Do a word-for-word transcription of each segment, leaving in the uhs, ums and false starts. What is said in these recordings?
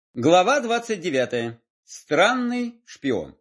Глава двадцать девятая. Странный шпион.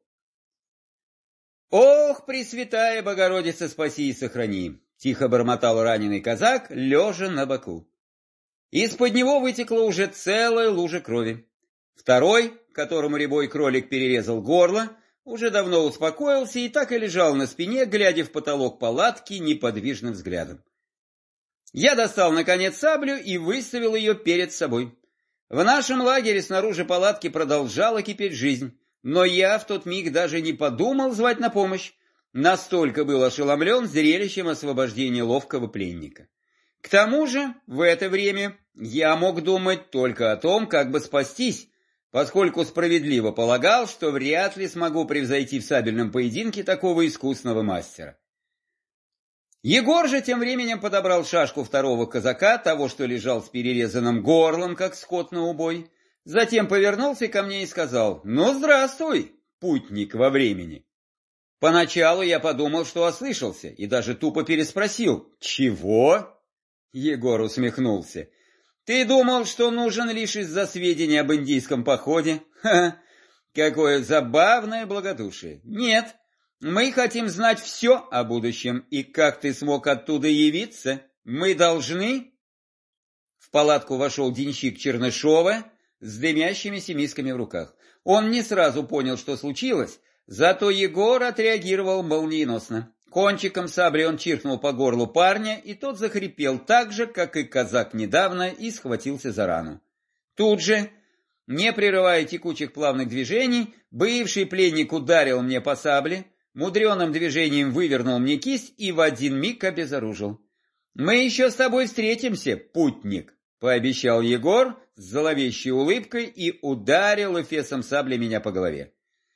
«Ох, Пресвятая Богородица, спаси и сохрани!» — тихо бормотал раненый казак, лежа на боку. Из-под него вытекла уже целая лужа крови. Второй, которому рябой кролик перерезал горло, уже давно успокоился и так и лежал на спине, глядя в потолок палатки неподвижным взглядом. Я достал, наконец, саблю и выставил ее перед собой. В нашем лагере снаружи палатки продолжала кипеть жизнь, но я в тот миг даже не подумал звать на помощь, настолько был ошеломлен зрелищем освобождения ловкого пленника. К тому же, в это время я мог думать только о том, как бы спастись, поскольку справедливо полагал, что вряд ли смогу превзойти в сабельном поединке такого искусного мастера. Егор же тем временем подобрал шашку второго казака, того, что лежал с перерезанным горлом, как скот на убой, затем повернулся ко мне и сказал: «Ну, здравствуй, путник во времени». Поначалу я подумал, что ослышался, и даже тупо переспросил: «Чего?» Егор усмехнулся. «Ты думал, что нужен лишь из-за сведений об индийском походе? Ха-ха, какое забавное благодушие! Нет! Мы хотим знать все о будущем, и как ты смог оттуда явиться? Мы должны...» В палатку вошел денщик Чернышова с дымящимися мисками в руках. Он не сразу понял, что случилось, зато Егор отреагировал молниеносно. Кончиком сабли он чиркнул по горлу парня, и тот захрипел так же, как и казак недавно, и схватился за рану. Тут же, не прерывая текучих плавных движений, бывший пленник ударил мне по сабле, мудреным движением вывернул мне кисть и в один миг обезоружил. «Мы еще с тобой встретимся, путник», — пообещал Егор с зловещей улыбкой и ударил эфесом сабли меня по голове.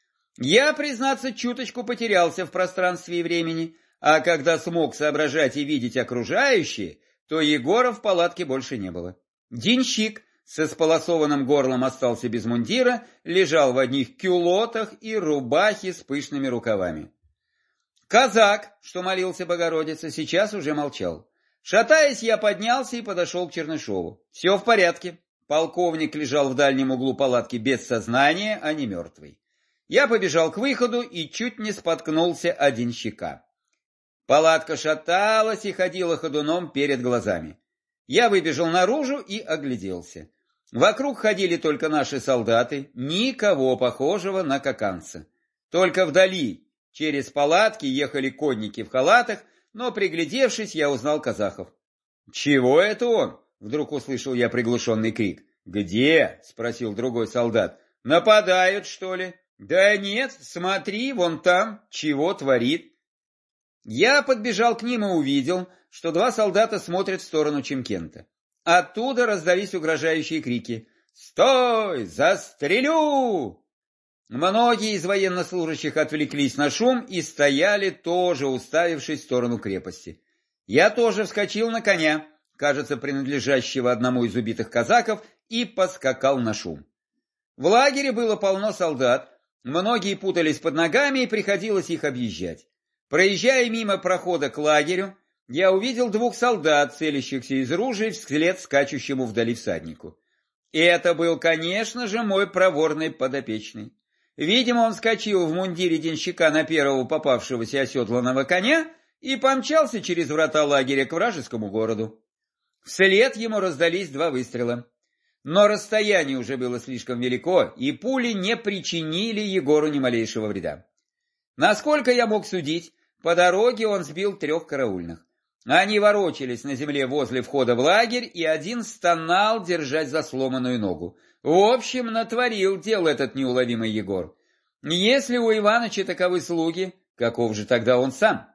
Я, признаться, чуточку потерялся в пространстве и времени, а когда смог соображать и видеть окружающие, то Егора в палатке больше не было. Денщик с исполосованным горлом остался без мундира, лежал в одних кюлотах и рубахе с пышными рукавами. Казак, что молился Богородице, сейчас уже молчал. Шатаясь, я поднялся и подошел к Чернышову. Все в порядке. Полковник лежал в дальнем углу палатки без сознания, а не мертвый. Я побежал к выходу и чуть не споткнулся о денщика. Палатка шаталась и ходила ходуном перед глазами. Я выбежал наружу и огляделся. Вокруг ходили только наши солдаты, никого похожего на каканца. Только вдали, через палатки, ехали конники в халатах, но, приглядевшись, я узнал казахов. «Чего это он?» — вдруг услышал я приглушенный крик. «Где?» — спросил другой солдат. «Нападают, что ли?» «Да нет, смотри, вон там, чего творит». Я подбежал к ним и увидел, что два солдата смотрят в сторону Чимкента. Оттуда раздались угрожающие крики: «Стой! Застрелю!» Многие из военнослужащих отвлеклись на шум и стояли, тоже уставившись в сторону крепости. Я тоже вскочил на коня, кажется, принадлежащего одному из убитых казаков, и поскакал на шум. В лагере было полно солдат, многие путались под ногами, и приходилось их объезжать. Проезжая мимо прохода к лагерю, я увидел двух солдат, целящихся из ружей вслед скачущему вдали всаднику. И это был, конечно же, мой проворный подопечный. Видимо, он вскочил в мундире денщика на первого попавшегося оседланного коня и помчался через врата лагеря к вражескому городу. Вслед ему раздались два выстрела. Но расстояние уже было слишком велико, и пули не причинили Егору ни малейшего вреда. Насколько я мог судить, по дороге он сбил трех караульных. Они ворочались на земле возле входа в лагерь, и один стонал, держась за сломанную ногу. В общем, натворил дел этот неуловимый Егор. Если у Иваныча таковы слуги, каков же тогда он сам?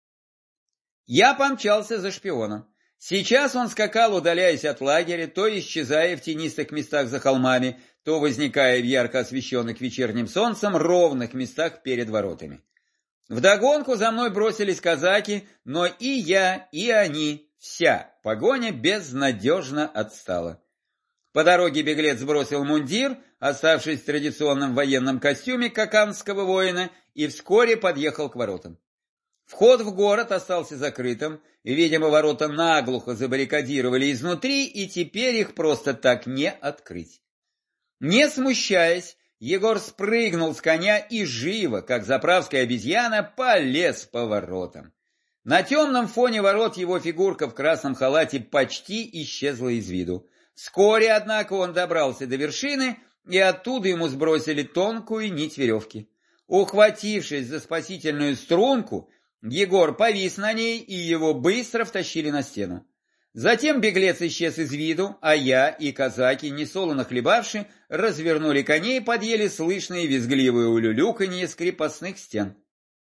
Я помчался за шпионом. Сейчас он скакал, удаляясь от лагеря, то исчезая в тенистых местах за холмами, то возникая в ярко освещенных вечерним солнцем ровных местах перед воротами. Вдогонку за мной бросились казаки, но и я, и они, вся погоня безнадежно отстала. По дороге беглец сбросил мундир, оставшись в традиционном военном костюме каканского воина, и вскоре подъехал к воротам. Вход в город остался закрытым, и, видимо, ворота наглухо забаррикадировали изнутри, и теперь их просто так не открыть. Не смущаясь, Егор спрыгнул с коня и живо, как заправская обезьяна, полез по воротам. На темном фоне ворот его фигурка в красном халате почти исчезла из виду. Вскоре, однако, он добрался до вершины, и оттуда ему сбросили тонкую нить веревки. Ухватившись за спасительную струнку, Егор повис на ней, и его быстро втащили на стену. Затем беглец исчез из виду, а я и казаки, несолоно хлебавши, развернули коней под еле слышные визгливые улюлюканье с крепостных стен.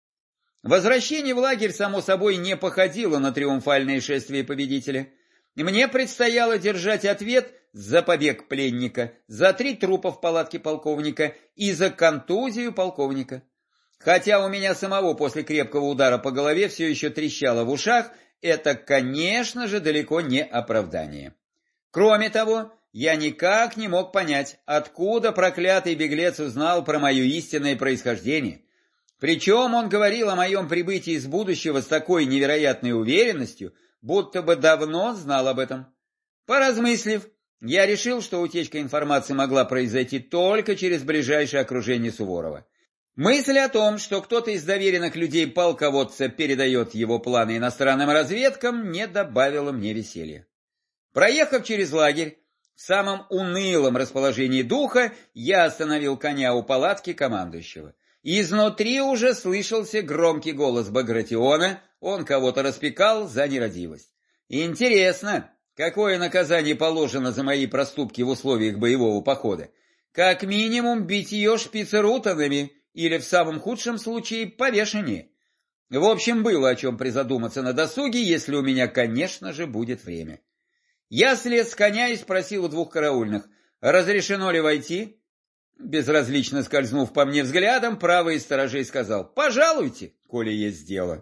Возвращение в лагерь, само собой, не походило на триумфальное шествие победителя. Мне предстояло держать ответ за побег пленника, за три трупа в палатке полковника и за контузию полковника. Хотя у меня самого после крепкого удара по голове все еще трещало в ушах, это, конечно же, далеко не оправдание. Кроме того, я никак не мог понять, откуда проклятый беглец узнал про мое истинное происхождение. Причем он говорил о моем прибытии из будущего с такой невероятной уверенностью, будто бы давно знал об этом. Поразмыслив, я решил, что утечка информации могла произойти только через ближайшее окружение Суворова. Мысль о том, что кто-то из доверенных людей полководца передает его планы иностранным разведкам, не добавила мне веселья. Проехав через лагерь, в самом унылом расположении духа, я остановил коня у палатки командующего. Изнутри уже слышался громкий голос Багратиона, он кого-то распекал за нерадивость. Интересно, какое наказание положено за мои проступки в условиях боевого похода? Как минимум битье шпицерутанами или в самом худшем случае повешение. В общем, было о чем призадуматься на досуге, если у меня, конечно же, будет время. Я слез с коня и спросил у двух караульных, разрешено ли войти? Безразлично скользнув по мне взглядом, правый из сторожей сказал, пожалуйте, коли есть дело.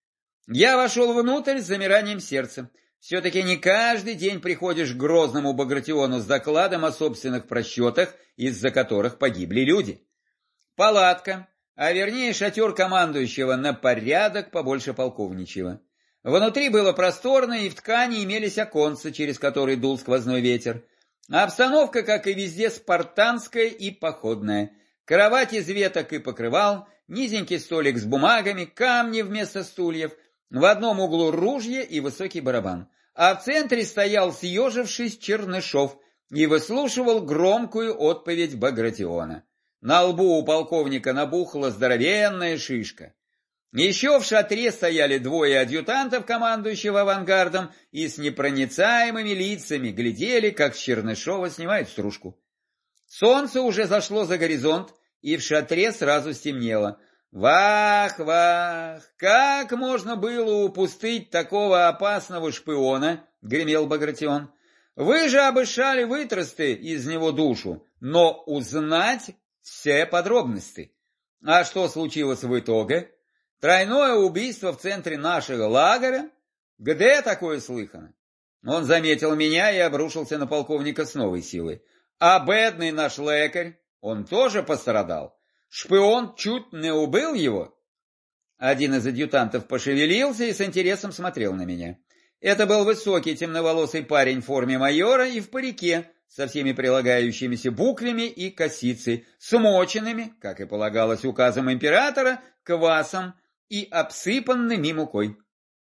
Я вошел внутрь с замиранием сердца. Все-таки не каждый день приходишь к грозному Багратиону с докладом о собственных просчетах, из-за которых погибли люди. Палатка, а вернее шатер командующего на порядок побольше полковничьего. Внутри было просторно, и в ткани имелись оконца, через которые дул сквозной ветер. Обстановка, как и везде, спартанская и походная. Кровать из веток и покрывал, низенький столик с бумагами, камни вместо стульев, в одном углу ружье и высокий барабан. А в центре стоял, съежившись, Чернышов и выслушивал громкую отповедь Багратиона. На лбу у полковника набухла здоровенная шишка. Еще в шатре стояли двое адъютантов, командующего авангардом, и с непроницаемыми лицами глядели, как с Чернышова снимают стружку. Солнце уже зашло за горизонт, и в шатре сразу стемнело. «Вах, вах! Как можно было упустить такого опасного шпиона?» — гремел Багратион. «Вы же обышали вытрасты из него душу, но узнать все подробности. А что случилось в итоге? Тройное убийство в центре нашего лагеря? Где такое слыхано?» Он заметил меня и обрушился на полковника с новой силой. «А бедный наш лекарь, он тоже пострадал? Шпион чуть не убил его?» Один из адъютантов пошевелился и с интересом смотрел на меня. Это был высокий темноволосый парень в форме майора и в парике, со всеми прилагающимися буклями и косицей, смоченными, как и полагалось указом императора, квасом и обсыпанными мукой.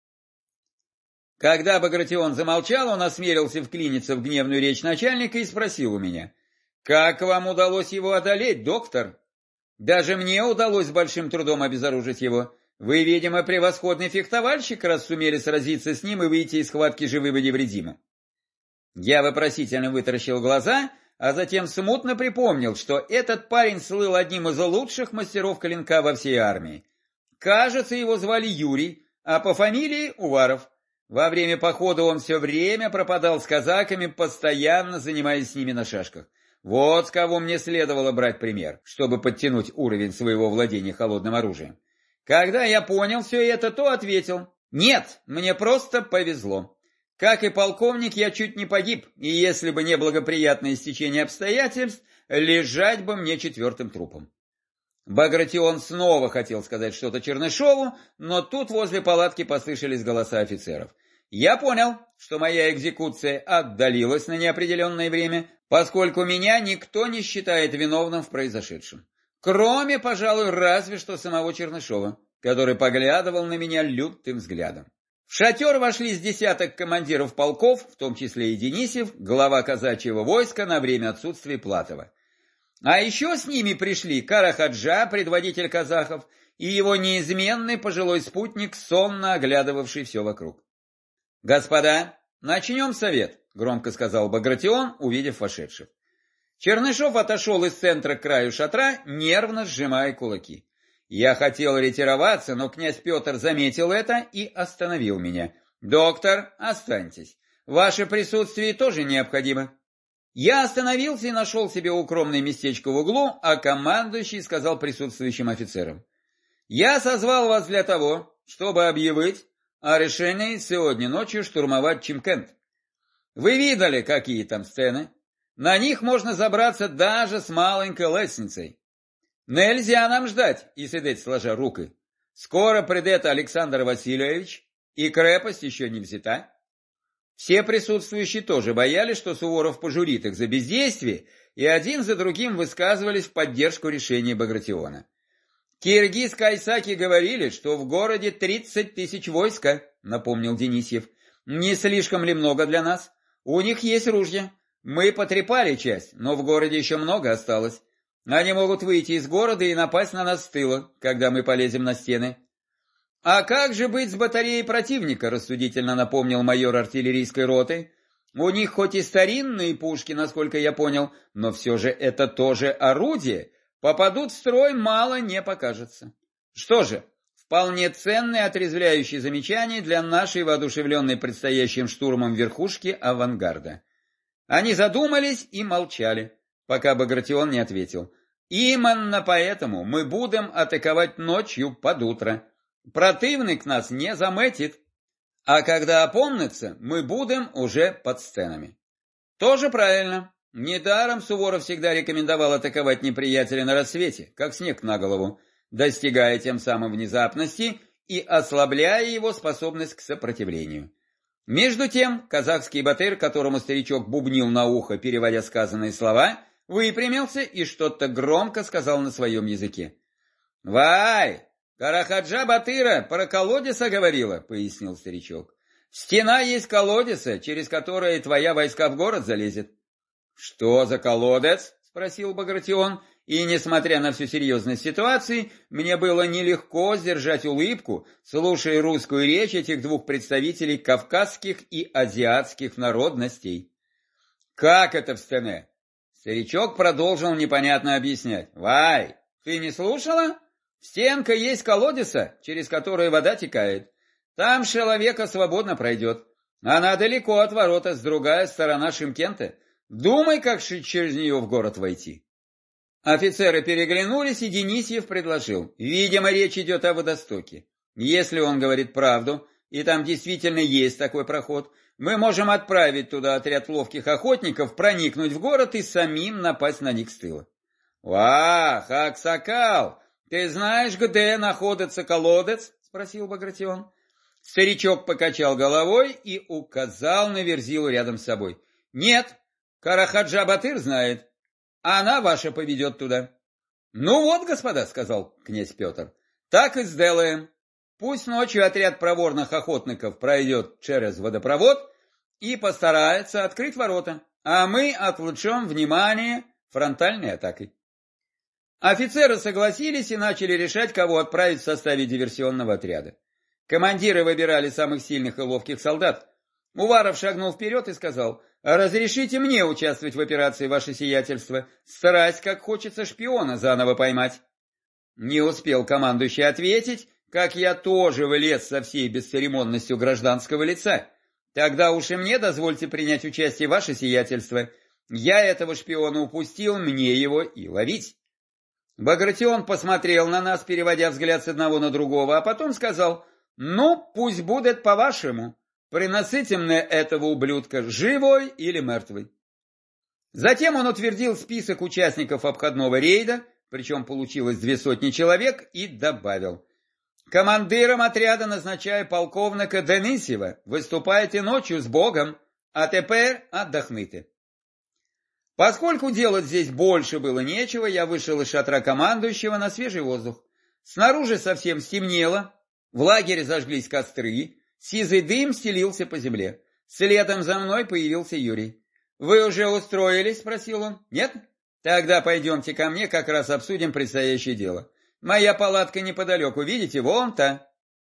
Когда Багратион замолчал, он осмелился вклиниться в гневную речь начальника и спросил у меня, «Как вам удалось его одолеть, доктор?» «Даже мне удалось с большим трудом обезоружить его. Вы, видимо, превосходный фехтовальщик, раз сумели сразиться с ним и выйти из схватки живым и невредимым». Я вопросительно вытаращил глаза, а затем смутно припомнил, что этот парень слыл одним из лучших мастеров клинка во всей армии. Кажется, его звали Юрий, а по фамилии Уваров. Во время похода он все время пропадал с казаками, постоянно занимаясь с ними на шашках. Вот с кого мне следовало брать пример, чтобы подтянуть уровень своего владения холодным оружием. Когда я понял все это, то ответил, «Нет, мне просто повезло. Как и полковник, я чуть не погиб, и если бы не благоприятное стечение обстоятельств, лежать бы мне четвертым трупом». Багратион снова хотел сказать что-то Чернышову, но тут возле палатки послышались голоса офицеров. Я понял, что моя экзекуция отдалилась на неопределенное время, поскольку меня никто не считает виновным в произошедшем. Кроме, пожалуй, разве что самого Чернышова, который поглядывал на меня лютым взглядом. В шатер вошли с десяток командиров полков, в том числе и Денисев, глава казачьего войска на время отсутствия Платова. А еще с ними пришли Карахаджа, предводитель казахов, и его неизменный пожилой спутник, сонно оглядывавший все вокруг. «Господа, начнем совет», — громко сказал Багратион, увидев вошедших. Чернышов отошел из центра к краю шатра, нервно сжимая кулаки. Я хотел ретироваться, но князь Петр заметил это и остановил меня. «Доктор, останьтесь. Ваше присутствие тоже необходимо». Я остановился и нашел себе укромное местечко в углу, а командующий сказал присутствующим офицерам: «Я созвал вас для того, чтобы объявить о решении сегодня ночью штурмовать Чимкент. Вы видели, какие там сцены? На них можно забраться даже с маленькой лестницей. Нельзя нам ждать и сидеть сложа руки. Скоро придет Александр Васильевич, и крепость еще не взята». Все присутствующие тоже боялись, что Суворов пожурит их за бездействие, и один за другим высказывались в поддержку решения Багратиона. «Киргиз Кайсаки говорили, что в городе тридцать тысяч войска», — напомнил Денисьев. «Не слишком ли много для нас? У них есть ружья. Мы потрепали часть, но в городе еще много осталось. Они могут выйти из города и напасть на нас с тыла, когда мы полезем на стены». «А как же быть с батареей противника?» — рассудительно напомнил майор артиллерийской роты. «У них хоть и старинные пушки, насколько я понял, но все же это тоже орудие. Попадут в строй, мало не покажется». Что же, вполне ценное отрезвляющее замечание для нашей воодушевленной предстоящим штурмом верхушки авангарда. Они задумались и молчали, пока Багратион не ответил. «Именно поэтому мы будем атаковать ночью под утро. Противник нас не заметит, а когда опомнится, мы будем уже под стенами». Тоже правильно. Недаром Суворов всегда рекомендовал атаковать неприятеля на рассвете, как снег на голову, достигая тем самым внезапности и ослабляя его способность к сопротивлению. Между тем, казахский батыр, которому старичок бубнил на ухо, переводя сказанные слова, выпрямился и что-то громко сказал на своем языке. «Вай! Карахаджа Батыра про колодеса говорила», — пояснил старичок. «Стена есть колодеса, через которые твоя войска в город залезет». «Что за колодец?» — спросил Багратион, и, несмотря на всю серьезность ситуации, мне было нелегко сдержать улыбку, слушая русскую речь этих двух представителей кавказских и азиатских народностей. «Как это в стене?» Старичок продолжил непонятно объяснять. «Вай, ты не слушала? Стенка есть колодеса, через которые вода текает. Там человека свободно пройдет. Она далеко от ворота, с другая сторона Шимкента. Думай, как через нее в город войти». Офицеры переглянулись, и Денисьев предложил. «Видимо, речь идет о водостоке. Если он говорит правду, и там действительно есть такой проход, мы можем отправить туда отряд ловких охотников, проникнуть в город и самим напасть на них с тыла». «Вах, Аксакал! Ты знаешь, где находится колодец?» — спросил Багратион. Старичок покачал головой и указал на верзилу рядом с собой. «Нет, Карахаджа Батыр знает. Она ваша поведет туда». «Ну вот, господа», — сказал князь Петр, — «так и сделаем. Пусть ночью отряд проворных охотников пройдет через водопровод и постарается открыть ворота, а мы отвлечем внимание фронтальной атакой». Офицеры согласились и начали решать, кого отправить в составе диверсионного отряда. Командиры выбирали самых сильных и ловких солдат. Уваров шагнул вперед и сказал: «Разрешите мне участвовать в операции, ваше сиятельство. Страсть, как хочется шпиона заново поймать». Не успел командующий ответить, как я тоже влез со всей бесцеремонностью гражданского лица. «Тогда уж и мне дозвольте принять участие, ваше сиятельство. Я этого шпиона упустил, мне его и ловить». Багратион посмотрел на нас, переводя взгляд с одного на другого, а потом сказал: «Ну, пусть будет по-вашему. Приносите мне этого ублюдка, живой или мертвый». Затем он утвердил список участников обходного рейда, причем получилось две сотни человек, и добавил: Командиром отряда назначаю полковника Денисева. Выступайте ночью с Богом, а теперь отдохните. Поскольку делать здесь больше было нечего, я вышел из шатра командующего на свежий воздух. Снаружи совсем стемнело, в лагере зажглись костры, сизый дым стелился по земле. Следом за мной появился Юрий. «Вы уже устроились?» – спросил он. «Нет? Тогда пойдемте ко мне, как раз обсудим предстоящее дело. Моя палатка неподалеку, видите, вон та».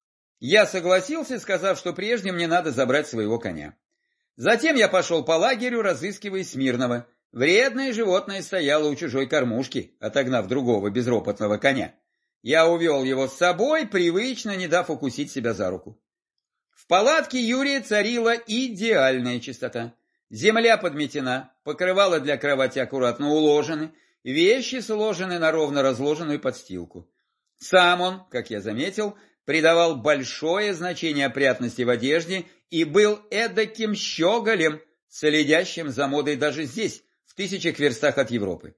Я согласился, сказав, что прежде мне надо забрать своего коня. Затем я пошел по лагерю, разыскивая Смирного. Вредное животное стояло у чужой кормушки, отогнав другого безропотного коня. Я увел его с собой, привычно не дав укусить себя за руку. В палатке Юрия царила идеальная чистота. Земля подметена, покрывала для кровати аккуратно уложены, вещи сложены на ровно разложенную подстилку. Сам он, как я заметил, придавал большое значение опрятности в одежде и был эдаким щеголем, следящим за модой даже здесь, в тысячах верстах от Европы.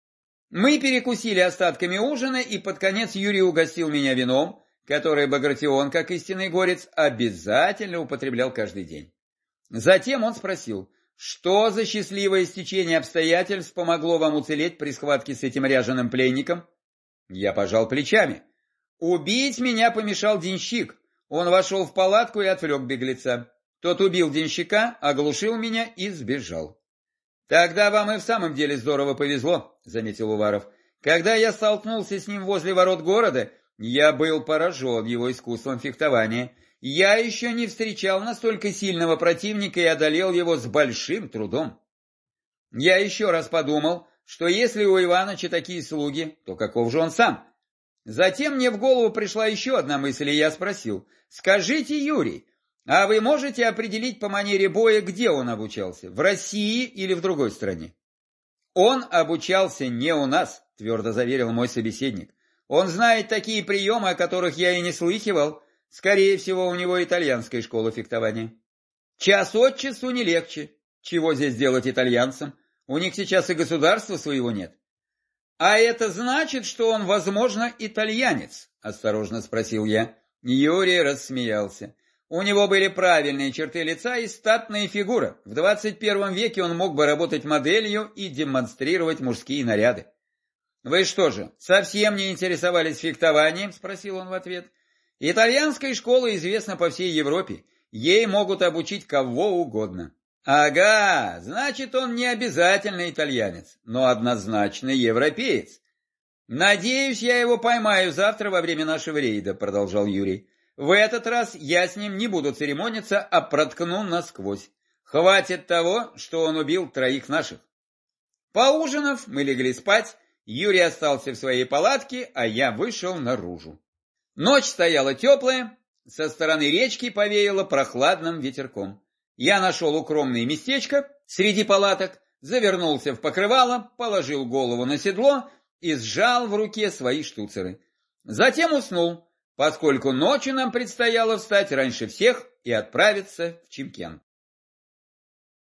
Мы перекусили остатками ужина, и под конец Юрий угостил меня вином, которое Багратион, как истинный горец, обязательно употреблял каждый день. Затем он спросил, что за счастливое стечение обстоятельств помогло вам уцелеть при схватке с этим ряженым пленником? Я пожал плечами. Убить меня помешал денщик. Он вошел в палатку и отвлек беглеца. Тот убил денщика, оглушил меня и сбежал. «Тогда вам и в самом деле здорово повезло», — заметил Уваров. «Когда я столкнулся с ним возле ворот города, я был поражен его искусством фехтования. Я еще не встречал настолько сильного противника и одолел его с большим трудом. Я еще раз подумал, что если у Иваныча такие слуги, то каков же он сам? Затем мне в голову пришла еще одна мысль, и я спросил, «Скажите, Юрий, а вы можете определить по манере боя, где он обучался, в России или в другой стране?» «Он обучался не у нас», — твердо заверил мой собеседник. «Он знает такие приемы, о которых я и не слыхивал. Скорее всего, у него итальянская школа фехтования». «Час от часу не легче. Чего здесь делать итальянцам? У них сейчас и государства своего нет». «А это значит, что он, возможно, итальянец?» – осторожно спросил я. Юрий рассмеялся. У него были правильные черты лица и статная фигура. В двадцать первом веке он мог бы работать моделью и демонстрировать мужские наряды. «Вы что же, совсем не интересовались фехтованием?» – спросил он в ответ. «Итальянская школа известна по всей Европе. Ей могут обучить кого угодно». «Ага, значит, он не обязательно итальянец, но однозначно европеец. Надеюсь, я его поймаю завтра во время нашего рейда», — продолжал Юрий. «В этот раз я с ним не буду церемониться, а проткну насквозь. Хватит того, что он убил троих наших». Поужинав, мы легли спать, Юрий остался в своей палатке, а я вышел наружу. Ночь стояла теплая, со стороны речки повеяло прохладным ветерком. Я нашел укромное местечко среди палаток, завернулся в покрывало, положил голову на седло и сжал в руке свои штуцеры. Затем уснул, поскольку ночью нам предстояло встать раньше всех и отправиться в Чимкент.